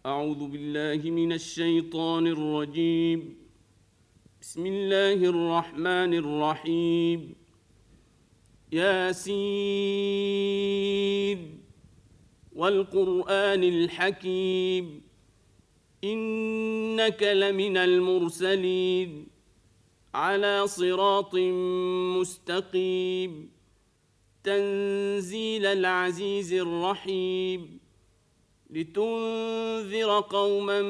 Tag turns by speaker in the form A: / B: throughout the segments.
A: أعوذ بالله من الشيطان الرجيم. بسم الله الرحمن الرحيم. ياسين والقرآن الحكيم إنك لمن المرسلين على صراط مستقيم تنزيل العزيز الرحيم لتنذر قوما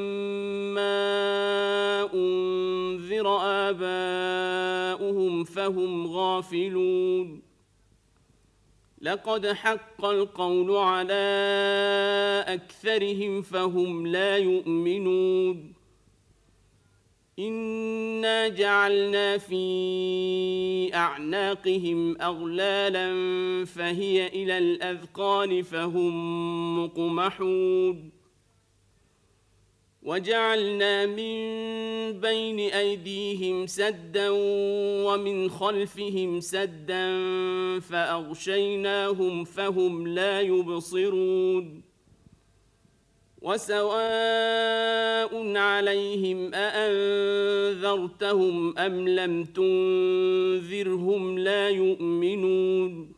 A: ما أنذر آباؤهم فهم غافلون. لقد حق القول على أكثرهم فهم لا يؤمنون. إنا جعلنا في أعناقهم أغلالا فهي إلى الأذقان فهم مقمحون. وجعلنا من بين أيديهم سدا ومن خلفهم سدا فأغشيناهم فهم لا يبصرون. وسواء عليهم أأنذرتهم أم لم تنذرهم لا يؤمنون.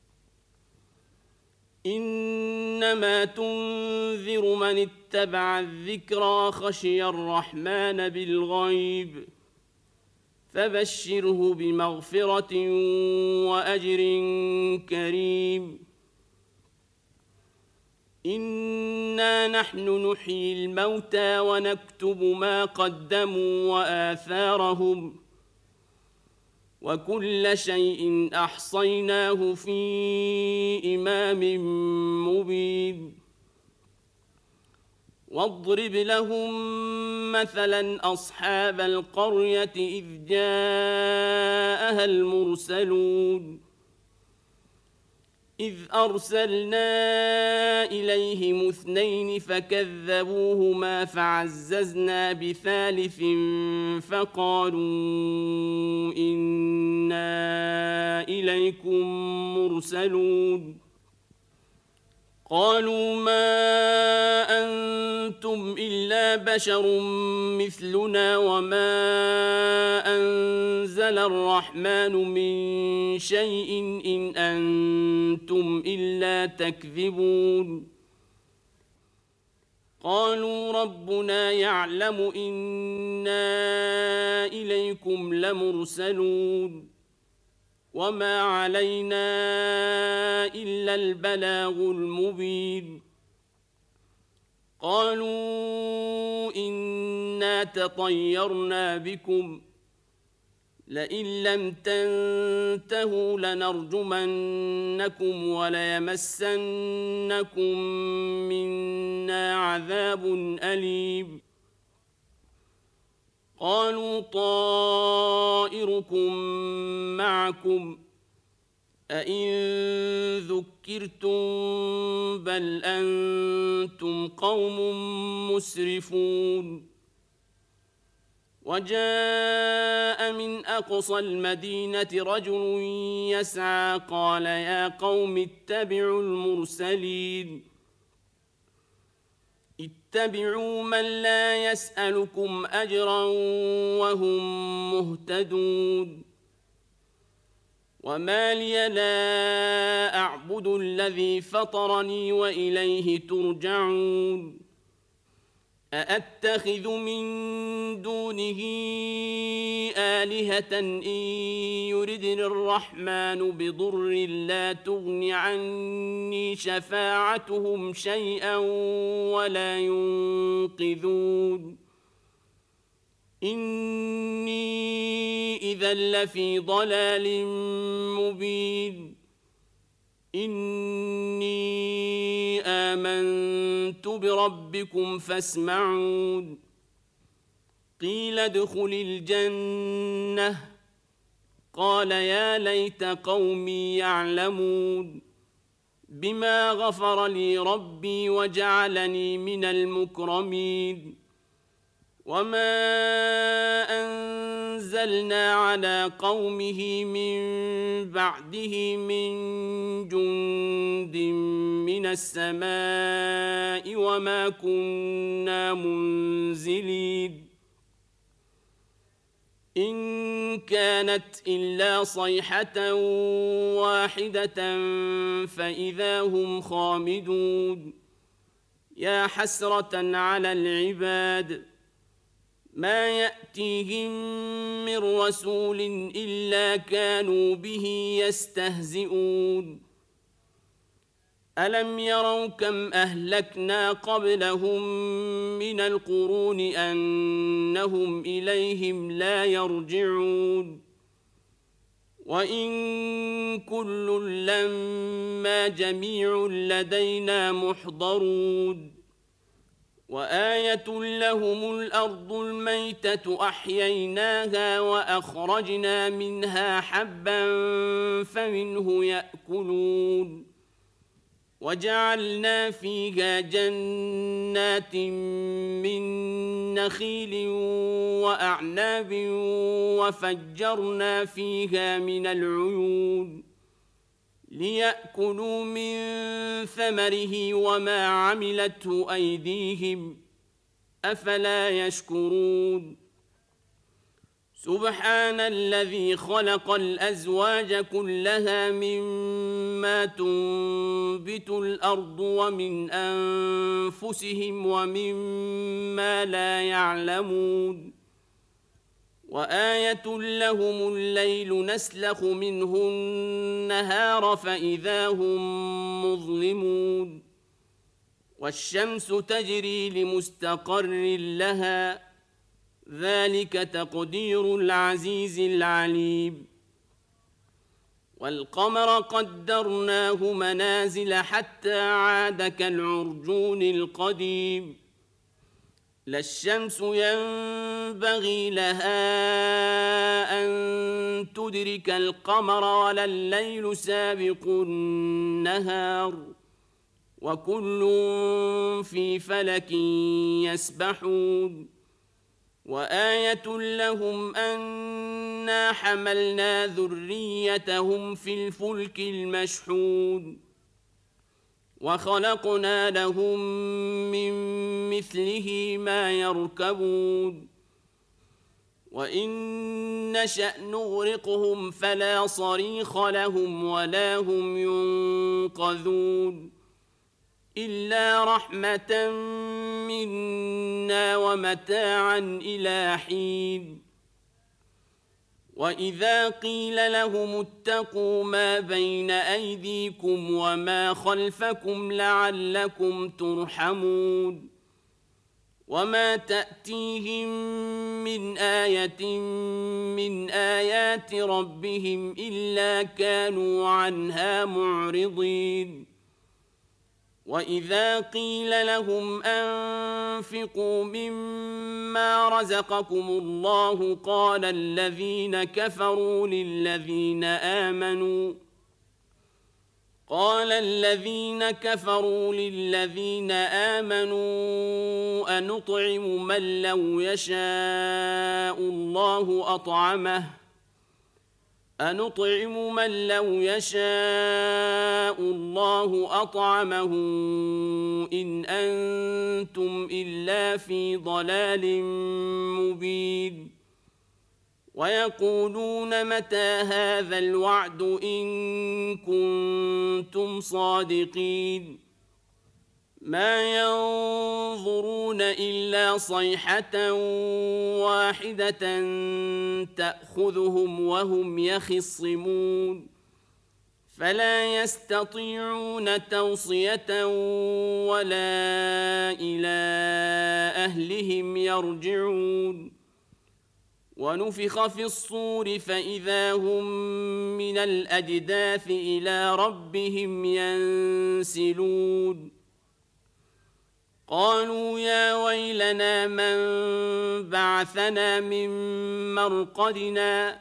A: إنما تنذر من اتبع الذكر وخشي الرحمن بالغيب فبشره بمغفرة وأجر كريم. إنا نحن نحيي الموتى ونكتب ما قدموا وآثارهم وكل شيء أحصيناه في إمام مبين. واضرب لهم مثلا أصحاب القرية إذ جاءها المرسلون إذ أرسلنا إليهم اثنين فكذبوهما فعززنا بثالث فقالوا إنا إليكم مرسلون. قالوا ما أنتم إلا بشر مثلنا وما أنزل الرحمن من شيء إن أنتم إلا تكذبون. قالوا ربنا يعلم إنا إليكم لمرسلون وما علينا إلا البلاغ المبين. قالوا إنا تطيرنا بكم لئن لم تنتهوا لنرجمنكم وليمسنكم منا عذاب أليم. قالوا طائركم معكم أئن ذكرتم بل أنتم قوم مسرفون. وجاء من أقصى المدينة رجل يسعى قال يا قوم اتبعوا المرسلين اتبعوا من لا يسألكم أجرا وهم مهتدون. وما لي لا أعبد الذي فطرني وإليه ترجعون. أأتخذ من دونه آلهة إن يردني الرحمن بضر لا تغن عني شفاعتهم شيئا ولا ينقذون. إني إذا لفي ضلال مبين. إني آمنت بربكم فاسمعون. قيل ادخل الجنة قال يا ليت قومي يعلمون بما غفر لي ربي وجعلني من المكرمين. وما أنزلنا على قومه من بعده من جند من السماء وما كنا منزلين إن كانت إلا صيحة واحدة فإذا هم خامدون يا حسرة على العباد ما يأتيهم من رسول إلا كانوا به يستهزئون ألم يروا كم أهلكنا قبلهم من القرون أنهم إليهم لا يرجعون وإن كل لما جميع لدينا محضرون وآية لهم الأرض الميتة أحييناها وأخرجنا منها حبا فمنه يأكلون وجعلنا فيها جنات من نخيل وأعناب وفجرنا فيها من العيون ليأكلوا من ثمره وما عملته أيديهم أفلا يشكرون سبحان الذي خلق الأزواج كلها مما تنبت الأرض ومن أنفسهم ومما لا يعلمون وآية لهم الليل نسلخ منه النهار فإذا هم مظلمون والشمس تجري لمستقر لها ذلك تقدير العزيز العليم والقمر قدرناه منازل حتى عاد كالعرجون القديم لا الشمس ينبغي لها أن تدرك القمر ولا الليل سابق النهار وكل في فلك يسبحون وآية لهم أنا حملنا ذريتهم في الفلك المشحون وخلقنا لهم من مثله ما يركبون وإن نشأ نغرقهم فلا صريخ لهم ولا هم ينقذون إلا رحمة منا ومتاعا إلى حين وإذا قيل لهم اتقوا ما بين أيديكم وما خلفكم لعلكم ترحمون وما تأتيهم من آية من آيات ربهم إلا كانوا عنها معرضين وإذا قيل لهم أنفقوا مما رزقكم الله قال الذين كفروا للذين آمنوا أنطعم من لو يشاء الله أطعمه إن أنتم إلا في ضلال مبين ويقولون متى هذا الوعد إن كنتم صادقين ما ينظرون إلا صيحة واحدة تأخذهم وهم يخصمون فلا يستطيعون توصية ولا إلى أهلهم يرجعون ونفخ في الصور فإذا هم من الأجداث إلى ربهم ينسلون قالوا يا ويلنا من بعثنا من مرقدنا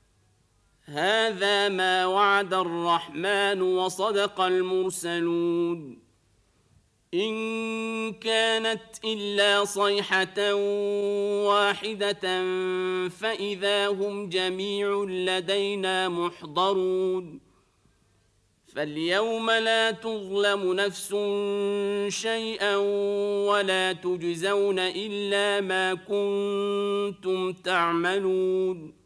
A: هذا ما وعد الرحمن وصدق المرسلون إن كانت إلا صيحة واحدة فإذا هم جميع لدينا محضرون فاليوم لا تظلم نفس شيئا ولا تجزون إلا ما كنتم تعملون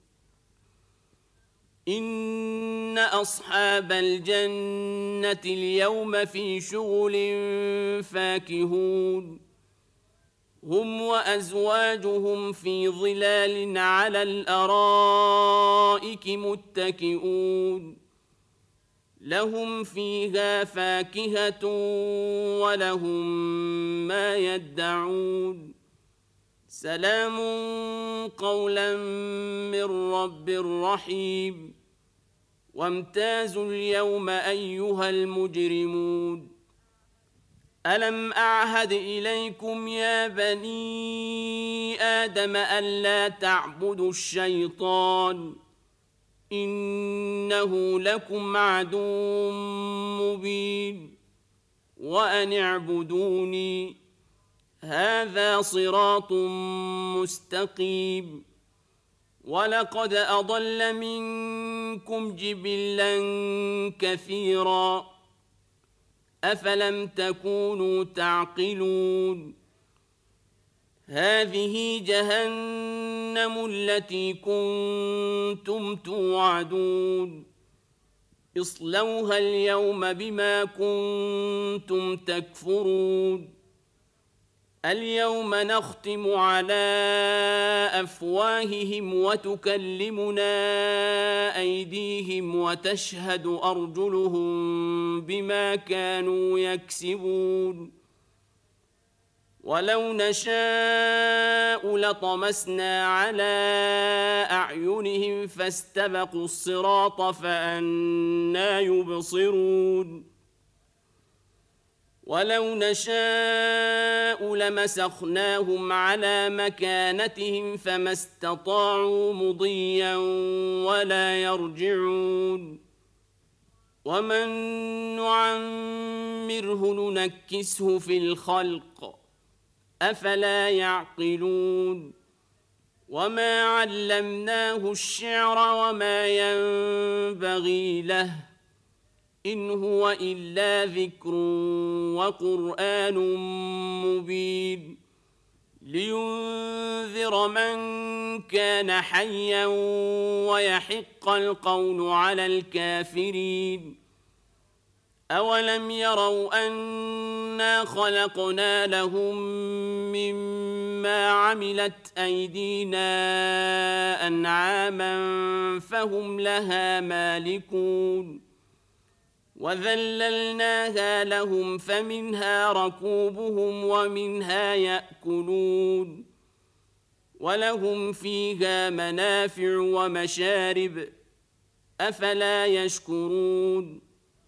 A: إن أصحاب الجنة اليوم في شغل فاكهون هم وأزواجهم في ظلال على الأرائك متكئون لهم فيها فاكهة ولهم ما يدعون سلام قولا من رب رحيم وامتازوا اليوم أيها المجرمون ألم أعهد إليكم يا بني آدم ألا تعبدوا الشيطان إنه لكم عدو مبين وأن اعبدوني هذا صراط مستقيم ولقد أضل منكم جبلا كثيرا أفلم تكونوا تعقلون هذه جهنم التي كنتم توعدون اصلوها اليوم بما كنتم تكفرون اليوم نختم على أفواههم وتكلمنا أيديهم وتشهد أرجلهم بما كانوا يكسبون ولو نشاء لطمسنا على أعينهم فاستبقوا الصراط فأنى يبصرون ولو نشاء لمسخناهم على مكانتهم فما استطاعوا مضيا ولا يرجعون ومن نعمره ننكسه في الخلق أفلا يعقلون وما علمناه الشعر وما ينبغي له إن هو إلا ذكر وقرآن مبين لينذر من كان حيا ويحق القول على الكافرين أولم يروا أنا خلقنا لهم مما عملت أيدينا أنعاما فهم لها مالكون وذللناها لهم فمنها ركوبهم ومنها يأكلون ولهم فيها منافع ومشارب أفلا يشكرون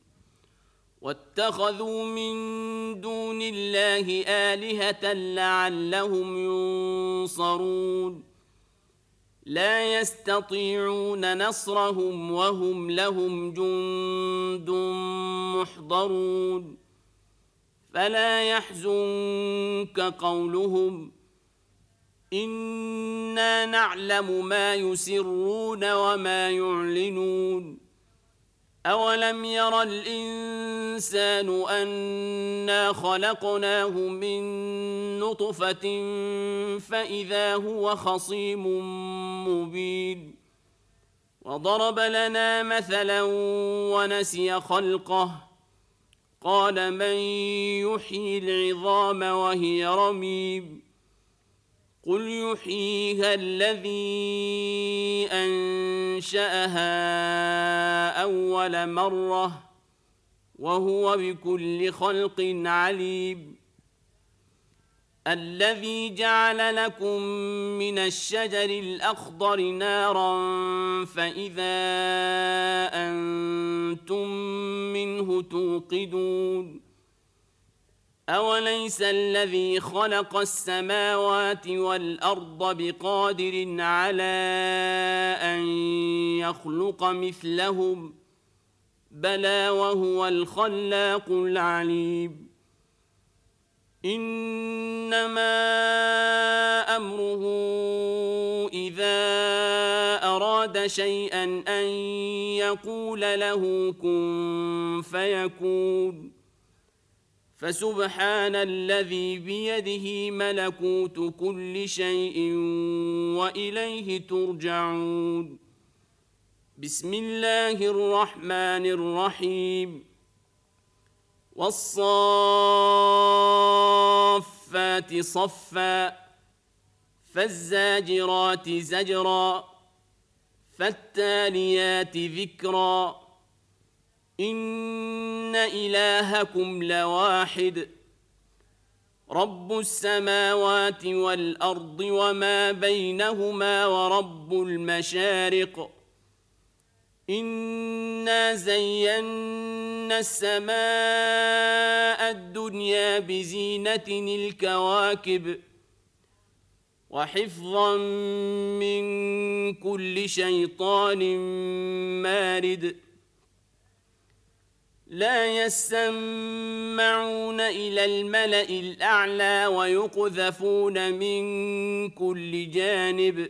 A: واتخذوا من دون الله آلهة لعلهم ينصرون لا يستطيعون نصرهم وهم لهم جند محضرون فلا يحزنك قولهم إنا نعلم ما يسرون وما يعلنون أولم ير الإنسان أنا خلقناه من نطفة فإذا هو خصيم مبين وضرب لنا مثلا ونسي خلقه قال من يحيي العظام وهي رميم قل يحييها الذي أنشأها أول مرة وهو بكل خلق عليم الذي جعل لكم من الشجر الأخضر نارا فإذا أنتم منه توقدون أوليس الذي خلق السماوات والأرض بقادر على أن يخلق مثلهم بلى وهو الخلاق العليم إنما أمره إذا أراد شيئا أن يقول له كن فيكون فسبحان الذي بيده ملكوت كل شيء وإليه ترجعون بسم الله الرحمن الرحيم والصافات صفا فالزاجرات زجرا فالتاليات ذكرا إن إلهكم لواحد رب السماوات والأرض وما بينهما ورب المشارق إنا زينا السماء الدنيا بزينة الكواكب وحفظا من كل شيطان مارد لا يسمعون إلى الملأ الأعلى ويقذفون من كل جانب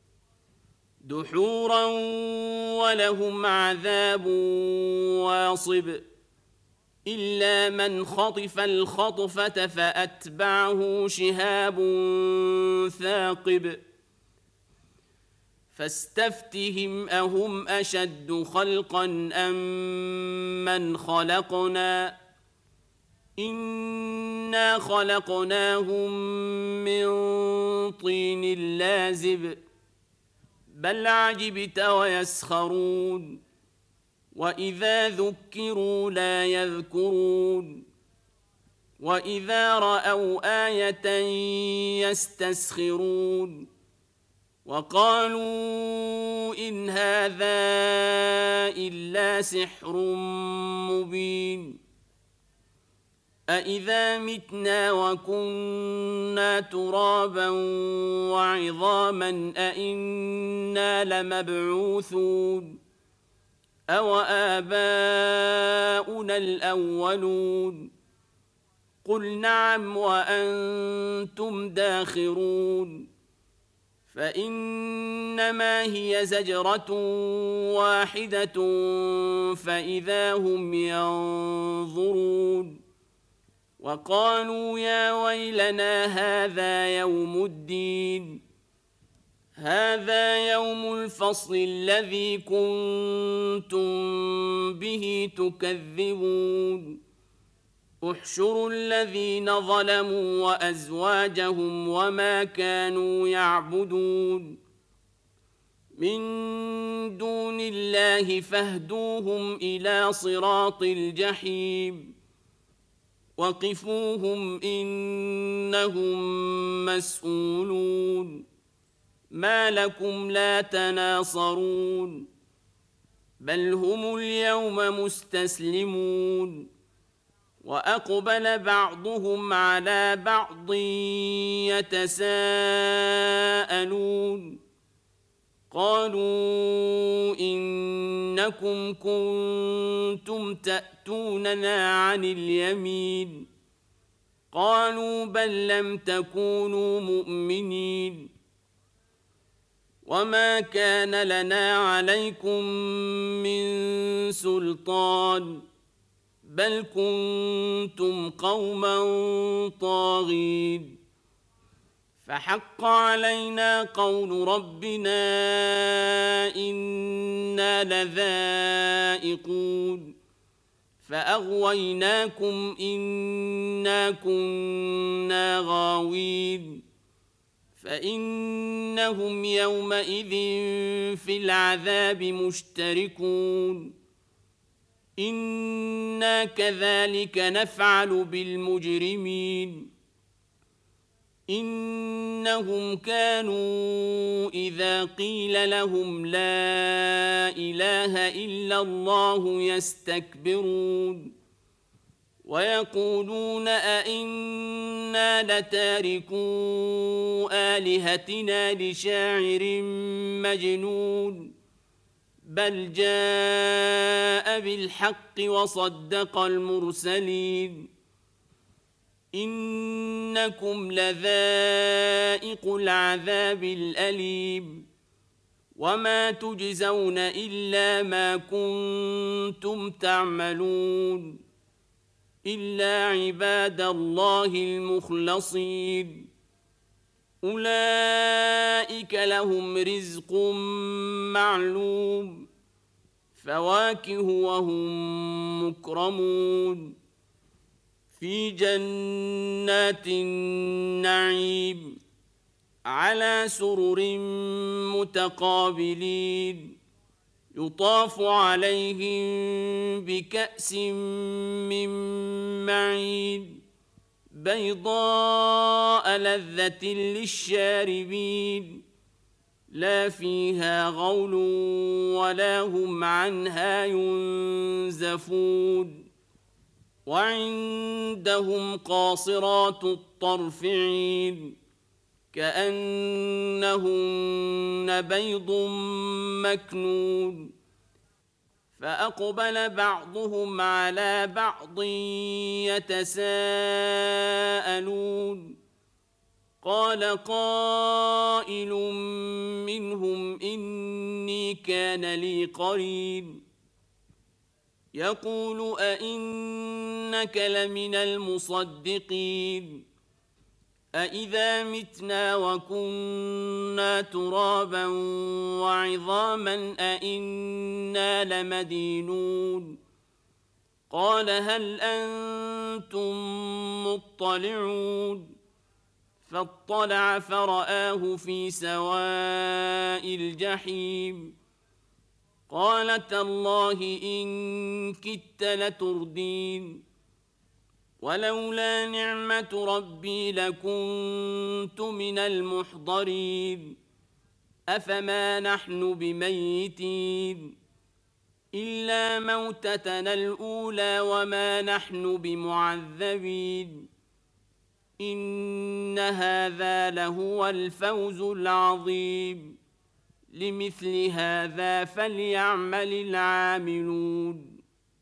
A: دحورا ولهم عذاب واصب إلا من خطف الخطفة فأتبعه شهاب ثاقب فاستفتهم أهم أشد خلقا أم من خلقنا إنا خلقناهم من طين لازب بل عجبت ويسخرون وإذا ذكروا لا يذكرون وإذا رأوا آية يستسخرون وقالوا إن هذا إلا سحر مبين أإذا متنا وكنا ترابا وعظاما أإنا لمبعوثون أو آباؤنا الأولون قل نعم وأنتم داخرون فإنما هي زجرة واحدة فإذا هم ينظرون وقالوا يا ويلنا هذا يوم الدين هذا يوم الفصل الذي كنتم به تكذبون احشروا الذين ظلموا وأزواجهم وما كانوا يعبدون من دون الله فاهدوهم إلى صراط الجحيم وقفوهم إنهم مسؤولون ما لكم لا تناصرون بل هم اليوم مستسلمون وأقبل بعضهم على بعض يتساءلون قالوا إنكم كنتم تأتوننا عن اليمين قالوا بل لم تكونوا مؤمنين وما كان لنا عليكم من سلطان بل كنتم قوما طاغين فحق علينا قول ربنا إنا لذائقون فأغويناكم إنا كنا غاوين فإنهم يومئذ في العذاب مشتركون إنا كذلك نفعل بالمجرمين إنهم كانوا إذا قيل لهم لا إله إلا الله يستكبرون ويقولون أئنا لتاركو آلهتنا لشاعر مجنون بل جاء بالحق وصدق المرسلين إنكم لذائق العذاب الأليم وما تجزون إلا ما كنتم تعملون إلا عباد الله المخلصين أولئك لهم رزق معلوم فواكه وهم مكرمون في جنات النعيم على سرر متقابلين يطاف عليهم بكأس من معين بيضاء لذة للشاربين لا فيها غول ولا هم عنها ينزفون وعندهم قاصرات الطرف عين كأنهن بيض مكنون فأقبل بعضهم على بعض يتساءلون قال قائل منهم إني كان لي قرين يقول أئنك لمن المصدقين أئذا متنا وكنا ترابا وعظاما أئنا لمدينون قال هل أنتم مطلعون فاطلع فرآه في سواء الجحيم قال تالله إن كدت لتردين ولولا نعمة ربي لكنت من المحضرين أفما نحن بميتين إلا موتتنا الأولى وما نحن بمعذبين إن هذا لهو الفوز العظيم لمثل هذا فليعمل العاملون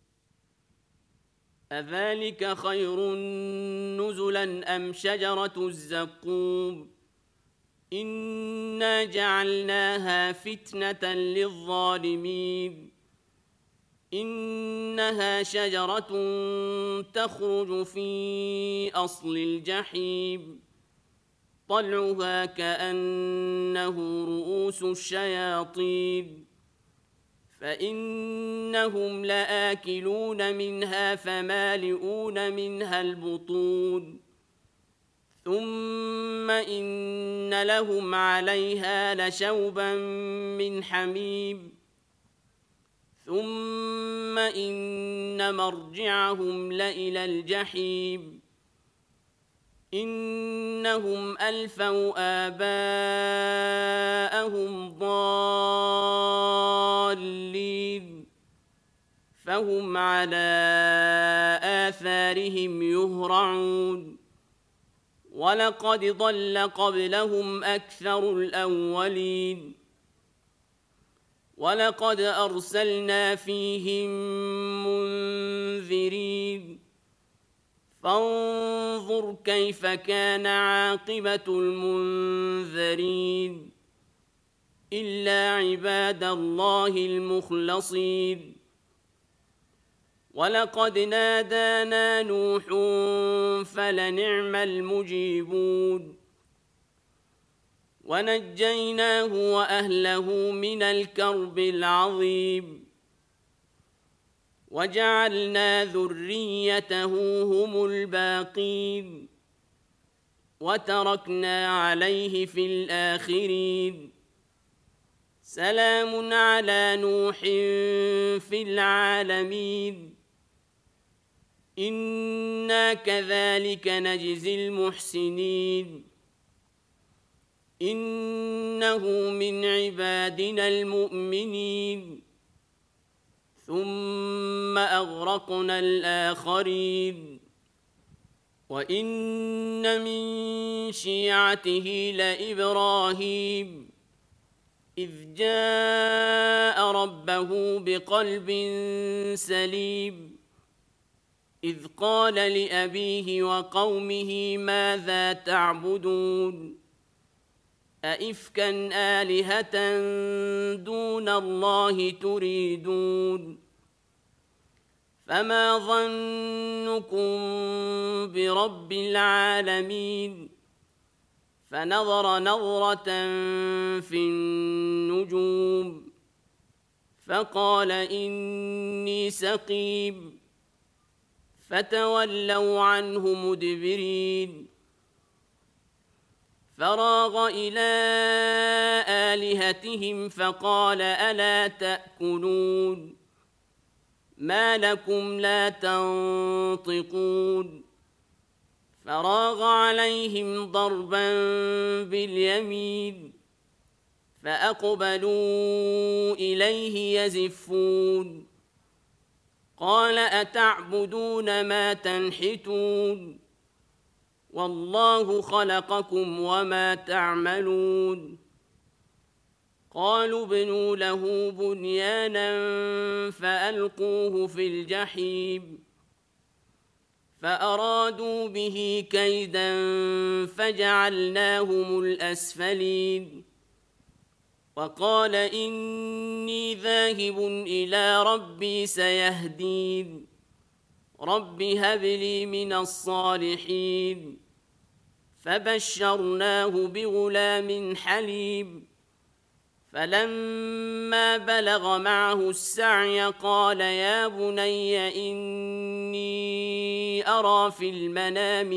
A: أذلك خير نزلا أم شجرة الزقوم إنا جعلناها فتنة للظالمين إنها شجرة تخرج في أصل الجحيم طلعها كأنه رؤوس الشياطين فإنهم لآكلون منها فمالئون منها البطون ثم إن لهم عليها لشوبا من حميم ثم إن مرجعهم لإلى الجحيم إنهم ألفوا آباءهم ضالين فهم على آثارهم يهرعون ولقد ضل قبلهم أكثر الأولين ولقد أرسلنا فيهم منذرين فانظر كيف كان عاقبة المنذرين إلا عباد الله المخلصين ولقد نادانا نوح فلنعم المجيبون ونجيناه وأهله من الكرب العظيم وجعلنا ذريته هم الباقين وتركنا عليه في الآخرين سلام على نوح في العالمين إنا كذلك نجزي المحسنين إنه من عبادنا المؤمنين ثم أغرقنا الآخرين وإن من شيعته لإبراهيم إذ جاء ربه بقلب سليم إذ قال لأبيه وقومه ماذا تعبدون أئفكا آلهة دون الله تريدون فما ظنكم برب العالمين فنظر نظرة في النجوم فقال إني سقيم فتولوا عنه مدبرين فراغ إلى آلهتهم فقال ألا تأكلون ما لكم لا تنطقون فراغ عليهم ضربا باليمين فأقبلوا إليه يزفون قال أتعبدون ما تنحتون والله خلقكم وما تعملون قالوا ابنوا له بنيانا فألقوه في الجحيم فأرادوا به كيدا فجعلناهم الأسفلين وقال إني ذاهب إلى ربي سيهدين رب هب لي من الصالحين فبشرناه بغلام حليم فلما بلغ معه السعي قال يا بني إني أرى في المنام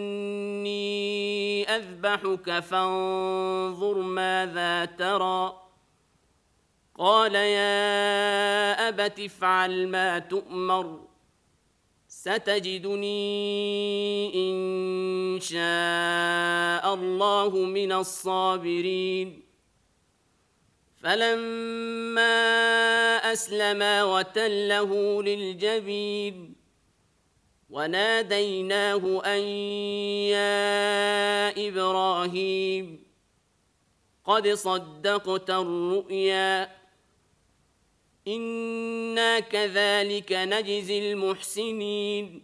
A: أني أذبحك فانظر ماذا ترى قال يا أبت افعل ما تؤمر ستجدني إن شاء الله من الصابرين فلما أسلما وتله للجبين وناديناه أن يا إبراهيم قد صدقت الرؤيا إنا كذلك نجزي المحسنين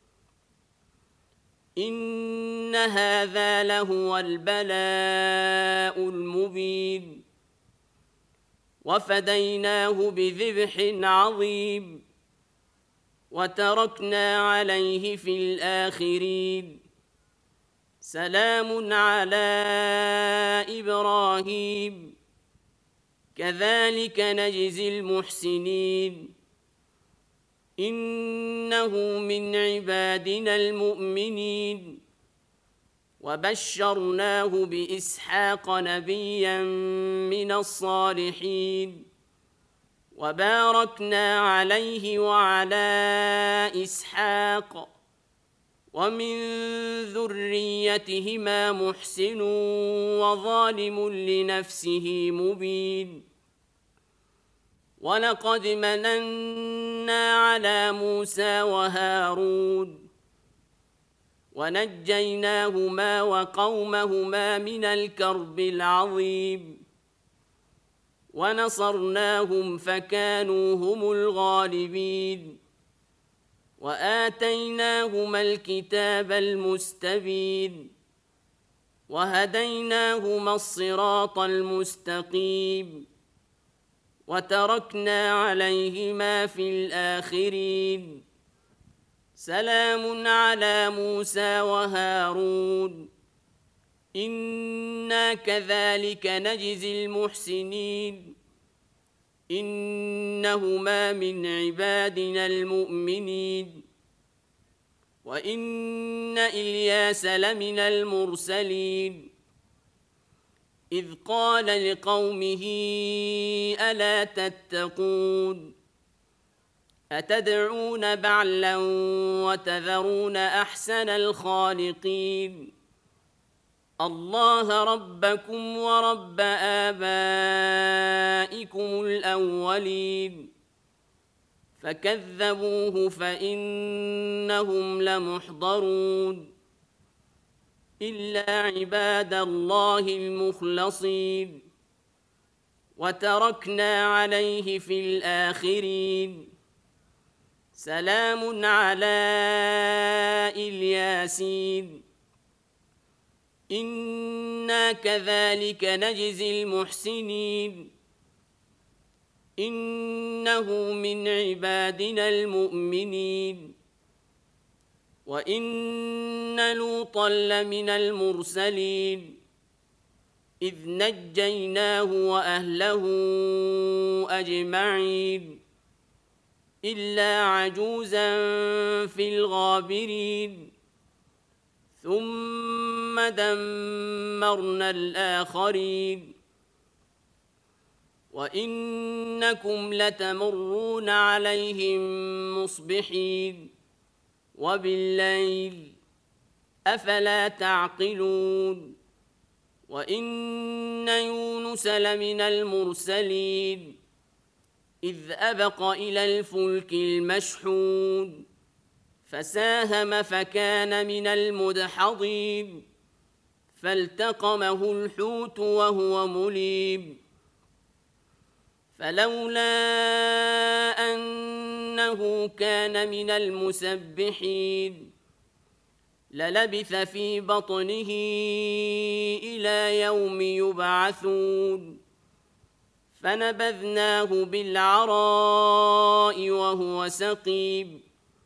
A: إن هذا لهو البلاء المبين وفديناه بذبح عظيم وتركنا عليه في الآخرين سلام على إبراهيم كذلك نجزي المحسنين إنه من عبادنا المؤمنين وبشرناه بإسحاق نبيا من الصالحين وباركنا عليه وعلى إسحاق ومن ذريتهما محسن وظالم لنفسه مبين ولقد مننا على موسى وهارون ونجيناهما وقومهما من الكرب العظيم ونصرناهم فكانوا هم الغالبين وآتيناهما الكتاب المستبين وهديناهما الصراط المستقيم وتركنا عليهما في الآخرين سلام على موسى وهارون إنا كذلك نجزي المحسنين إنهما من عبادنا المؤمنين وإن إلياس لمن المرسلين إذ قال لقومه ألا تتقون أتدعون بعلا وتذرون أحسن الخالقين الله ربكم ورب آبائكم الأولين فكذبوه فإنهم لمحضرون إلا عباد الله المخلصين وتركنا عليه في الآخرين سلام على الياسين إنا كذلك نجزي المحسنين إنه من عبادنا المؤمنين وإن لوطا لمن المرسلين إذ نجيناه وأهله أجمعين إلا عجوزا في الغابرين ثم دمرنا الآخرين وإنكم لتمرون عليهم مصبحين وبالليل أفلا تعقلون وإن يونس لمن المرسلين إذ أبق إلى الفلك المشحون فساهم فكان من المدحضين فالتقمه الحوت وهو مليم فلولا أنه كان من المسبحين للبث في بطنه إلى يوم يبعثون فنبذناه بالعراء وهو سقيم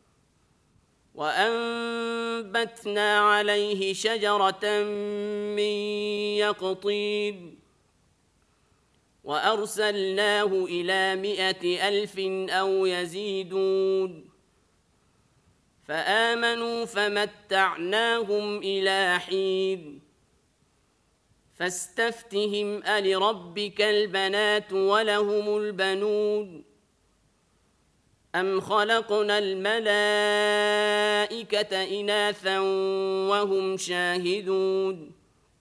A: وأنبتنا عليه شجرة من يقطين وأرسلناه إلى 100,000 أو يزيدون فآمنوا فمتعناهم إلى حين فاستفتهم ألربك البنات ولهم البنون أم خلقنا الملائكة إناثا وهم شاهدون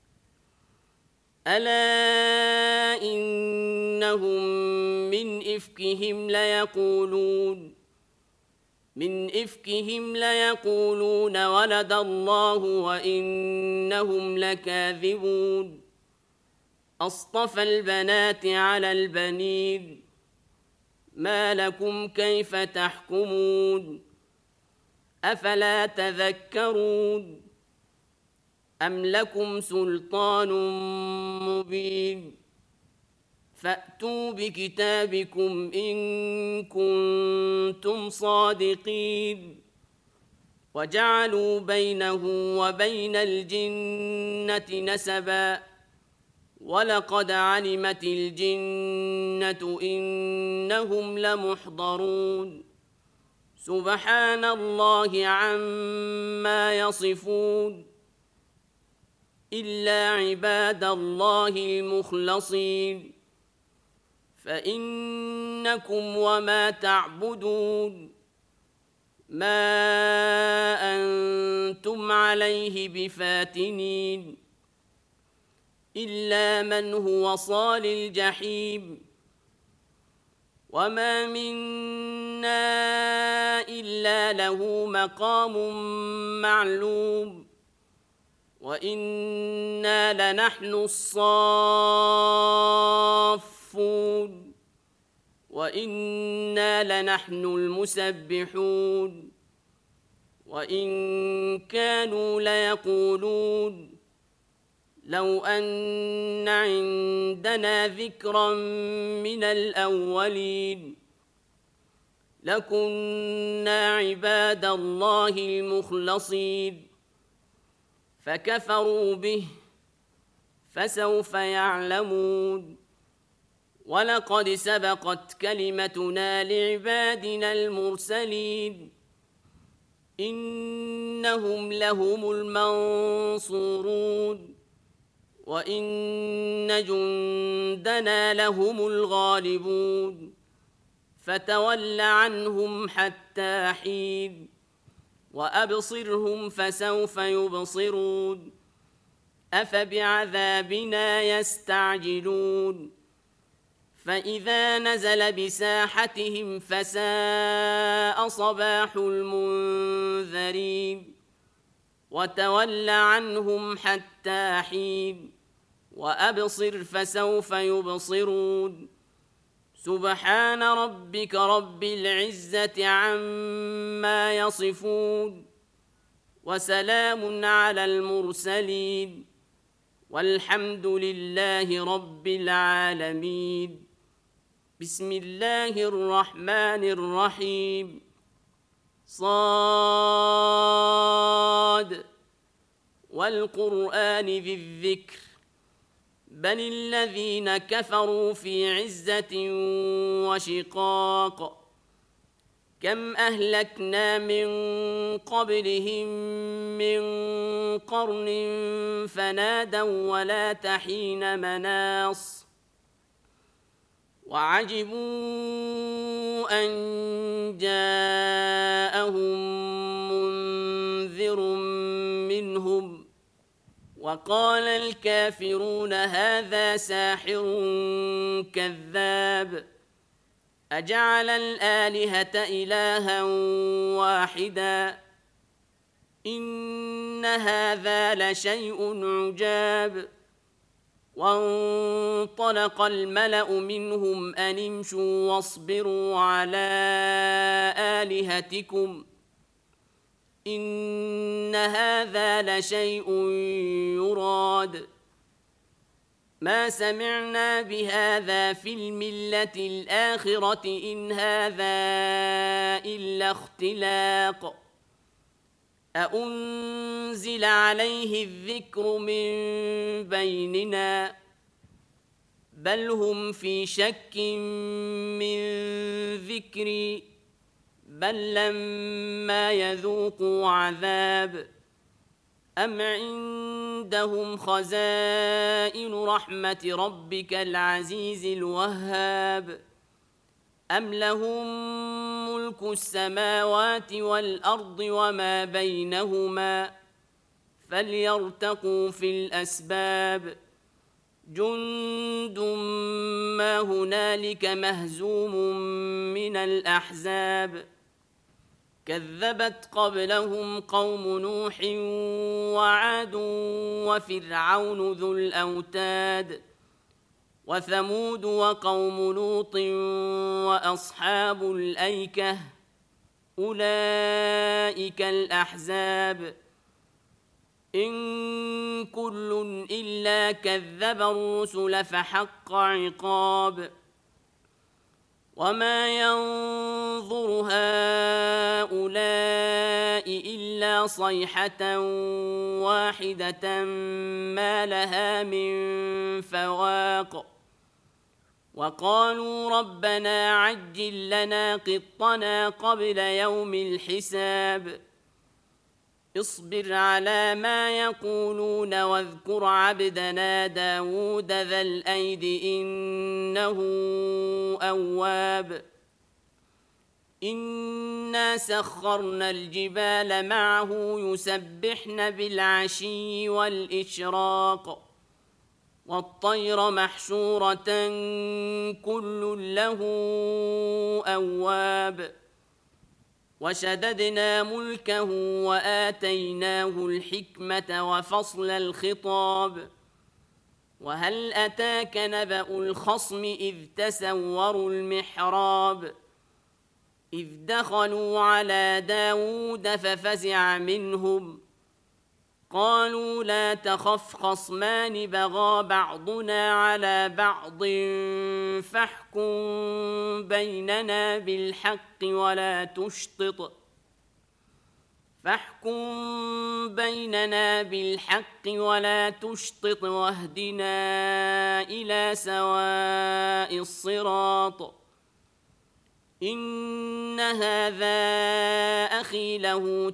A: ألا إنهم من إفكهم ليقولون ولد الله وإنهم لكاذبون أصطفى البنات على البنين ما لكم كيف تحكمون أفلا تذكرون أم لكم سلطان مبين فأتوا بكتابكم إن كنتم صادقين وجعلوا بينه وبين الجنة نسبا ولقد علمت الجنة إنهم لمحضرون سبحان الله عما يصفون إلا عباد الله المخلصين فإنكم وما تعبدون ما أنتم عليه بفاتنين إلا من هو صال الجحيم وما منا إلا له مقام معلوم وإنا لنحن الصافون وإنا لنحن المسبحون وإن كانوا ليقولون لو أن عندنا ذكرا من الأولين لكنا عباد الله المخلصين فكفروا به فسوف يعلمون ولقد سبقت كلمتنا لعبادنا المرسلين إنهم لهم المنصورون وإن جندنا لهم الغالبون فتول عنهم حتى حين وأبصرهم فسوف يبصرون أفبعذابنا يستعجلون فإذا نزل بساحتهم فساء صباح المنذرين وتول عنهم حتى حين وأبصر فسوف يبصرون سبحان ربك رب العزة عما يصفون وسلام على المرسلين والحمد لله رب العالمين. بسم الله الرحمن الرحيم. صاد والقرآن ذي الذكر بل الذين كفروا في عزة وشقاق كم أهلكنا من قبلهم من قرن فنادوا ولا تحين مناص وعجبوا أن جاءهم منذر منهم وقال الكافرون هذا ساحر كذاب أجعل الآلهة إلها واحدا إن هذا لشيء عجاب. وانطلق الملأ منهم أن امشوا واصبروا على آلهتكم إن هذا لشيء يراد ما سمعنا بهذا في الملة الآخرة إن هذا إلا اختلاق أأنزل عليه الذكر من بيننا بل هم في شك من ذكري بل لما يذوقوا عذاب أم عندهم خزائن رحمة ربك العزيز الوهاب أم لهم ملك السماوات والأرض وما بينهما فليرتقوا في الأسباب جند ما هنالك مهزوم من الأحزاب كذبت قبلهم قوم نوح وعاد وفرعون ذو الأوتاد وثمود وقوم لوط وأصحاب الأيكة أولئك الأحزاب إن كل إلا كذب الرسل فحق عقاب وما ينظر هؤلاء إلا صيحة واحدة ما لها من فواق وقالوا ربنا عجل لنا قطنا قبل يوم الحساب اصبر على ما يقولون واذكر عبدنا داود ذا الأيد إنه أواب إنا سخرنا الجبال معه يسبحن بالعشي والإشراق والطير محشورة كل له أواب وشددنا ملكه وآتيناه الحكمة وفصل الخطاب وهل أتاك نبأ الخصم إذ تسوروا المحراب إذ دخلوا على داود ففزع منهم قالوا لا تخف خصمان بغى بعضنا على بعض فاحكم بيننا بالحق ولا تشطط واهدنا إلى سواء الصراط إن هذا أخي له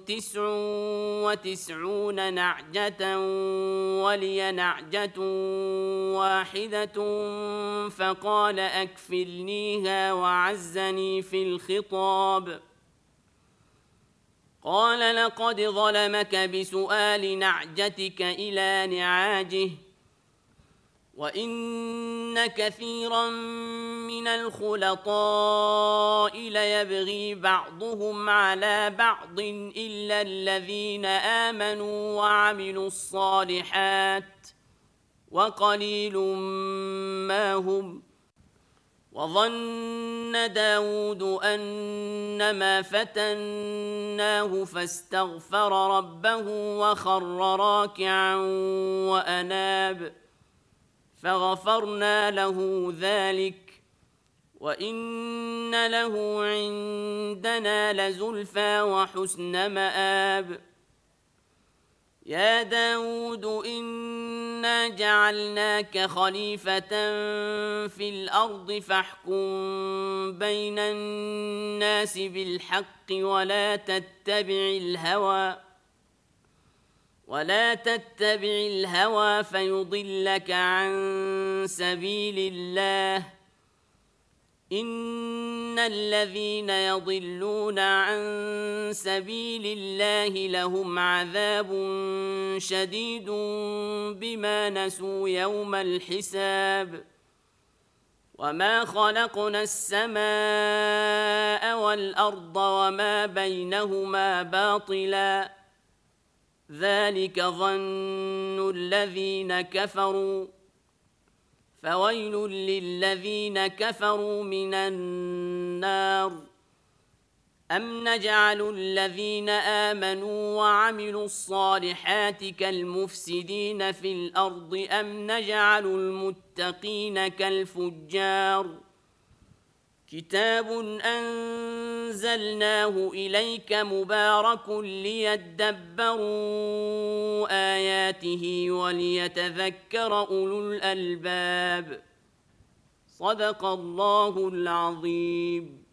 A: 99 نعجة ولي نعجة واحدة فقال أكفلنيها وعزني في الخطاب قال لقد ظلمك بسؤال نعجتك إلى نعاجه وإن كثيرا من الخلطاء ليبغي بعضهم على بعض إلا الذين آمنوا وعملوا الصالحات وقليل ما هم وظن داود أنما فتناه فاستغفر ربه وخر راكعا وأناب فغفرنا له ذلك وإن له عندنا لزلفى وحسن مآب يا داود إنا جعلناك خليفة في الأرض فاحكم بين الناس بالحق ولا تتبع الهوى فيضلك عن سبيل الله إن الذين يضلون عن سبيل الله لهم عذاب شديد بما نسوا يوم الحساب وما خلقنا السماء والأرض وما بينهما باطلا ذلك ظن الذين كفروا فويل للذين كفروا من النار أم نجعل الذين آمنوا وعملوا الصالحات كالمفسدين في الأرض أم نجعل المتقين كالفجار كتاب أنزلناه إليك مبارك ليدبروا آياته وليتذكر أولو الألباب صدق الله العظيم.